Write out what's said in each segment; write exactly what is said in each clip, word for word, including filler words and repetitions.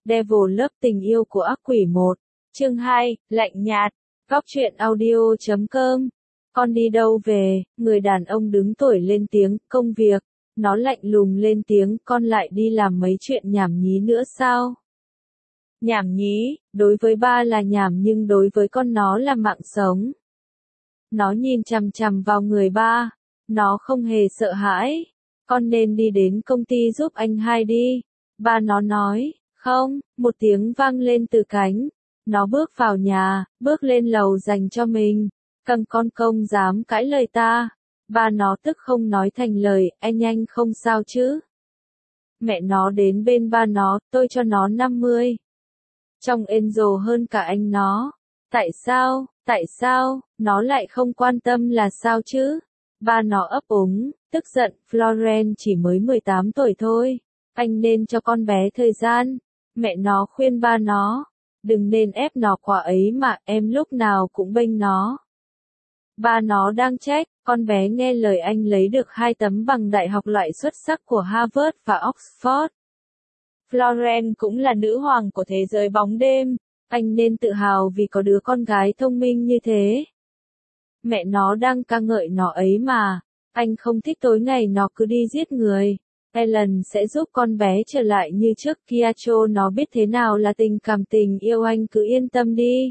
Devil Love tình yêu của ác quỷ một. Chương hai, lạnh nhạt. Góc truyện audio chấm com. Con đi đâu về? Người đàn ông đứng tuổi lên tiếng, công việc. Nó lạnh lùng lên tiếng, con lại đi làm mấy chuyện nhảm nhí nữa sao? Nhảm nhí, đối với ba là nhảm nhưng đối với con nó là mạng sống. Nó nhìn chằm chằm vào người ba. Nó không hề sợ hãi. Con nên đi đến công ty giúp anh hai đi. Ba nó nói, không, một tiếng vang lên từ cánh. Nó bước vào nhà, bước lên lầu dành cho mình. Cầm con công dám cãi lời ta. Ba nó tức không nói thành lời, anh anh không sao chứ. Mẹ nó đến bên ba nó, tôi cho nó năm mươi. Trông Angel hơn cả anh nó. Tại sao, tại sao, nó lại không quan tâm là sao chứ? Ba nó ấp úng, tức giận, Florence chỉ mới mười tám tuổi thôi. Anh nên cho con bé thời gian. Mẹ nó khuyên ba nó. Đừng nên ép nó quá ấy mà, em lúc nào cũng bênh nó. Ba nó đang trách, con bé nghe lời anh lấy được hai tấm bằng đại học loại xuất sắc của Harvard và Oxford. Florence cũng là nữ hoàng của thế giới bóng đêm. Anh nên tự hào vì có đứa con gái thông minh như thế. Mẹ nó đang ca ngợi nó ấy mà. Anh không thích tối ngày nó cứ đi giết người. Ellen sẽ giúp con bé trở lại như trước kia cho nó biết thế nào là tình cảm tình yêu, anh cứ yên tâm đi.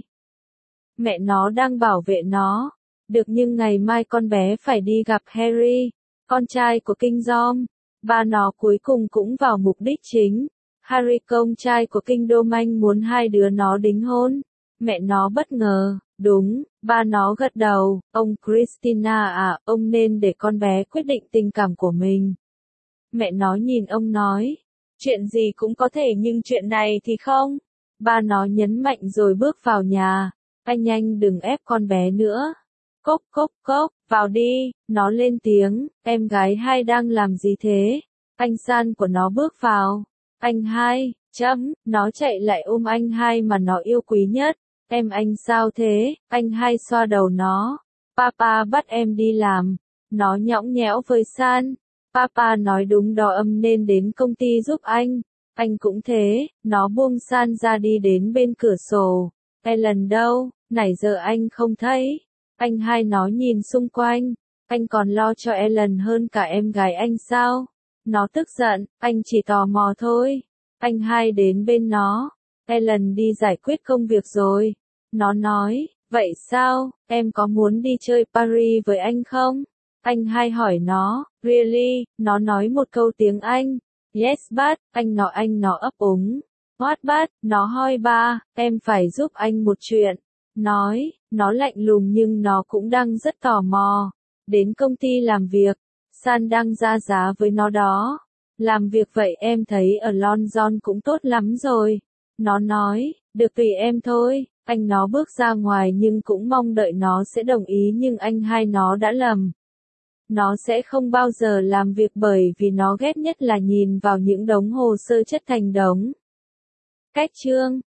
Mẹ nó đang bảo vệ nó. Được, nhưng ngày mai con bé phải đi gặp Harry, con trai của King John. Ba nó cuối cùng cũng vào mục đích chính. Harry con trai của King Domain muốn hai đứa nó đính hôn. Mẹ nó bất ngờ, đúng, ba nó gật đầu, ông Christina à, ông nên để con bé quyết định tình cảm của mình. Mẹ nó nhìn ông nói, chuyện gì cũng có thể nhưng chuyện này thì không. Ba nó nhấn mạnh rồi bước vào nhà, anh anh đừng ép con bé nữa. Cốc cốc cốc, vào đi, nó lên tiếng, em gái hai đang làm gì thế? Anh San của nó bước vào, anh hai, chấm, nó chạy lại ôm anh hai mà nó yêu quý nhất. Em anh sao thế? Anh hai xoa đầu nó. Papa bắt em đi làm. Nó nhõng nhẽo với San. Papa nói đúng đó, âm nên đến công ty giúp anh. Anh cũng thế. Nó buông San ra đi đến bên cửa sổ. Ellen đâu? Nãy giờ anh không thấy. Anh hai nó nhìn xung quanh. Anh còn lo cho Ellen hơn cả em gái anh sao? Nó tức giận. Anh chỉ tò mò thôi. Anh hai đến bên nó. Ellen đi giải quyết công việc rồi. Nó nói, vậy sao, em có muốn đi chơi Paris với anh không? Anh hai hỏi nó, really, nó nói một câu tiếng Anh. Yes but, anh nó anh nó ấp úng. What but, nó hỏi ba, em phải giúp anh một chuyện. Nói, nó lạnh lùng nhưng nó cũng đang rất tò mò. Đến công ty làm việc, San đang ra giá với nó đó. Làm việc vậy em thấy ở London cũng tốt lắm rồi. Nó nói, được tùy em thôi. Anh nó bước ra ngoài nhưng cũng mong đợi nó sẽ đồng ý, nhưng anh hai nó đã lầm. Nó sẽ không bao giờ làm việc bởi vì nó ghét nhất là nhìn vào những đống hồ sơ chất thành đống. Cách chương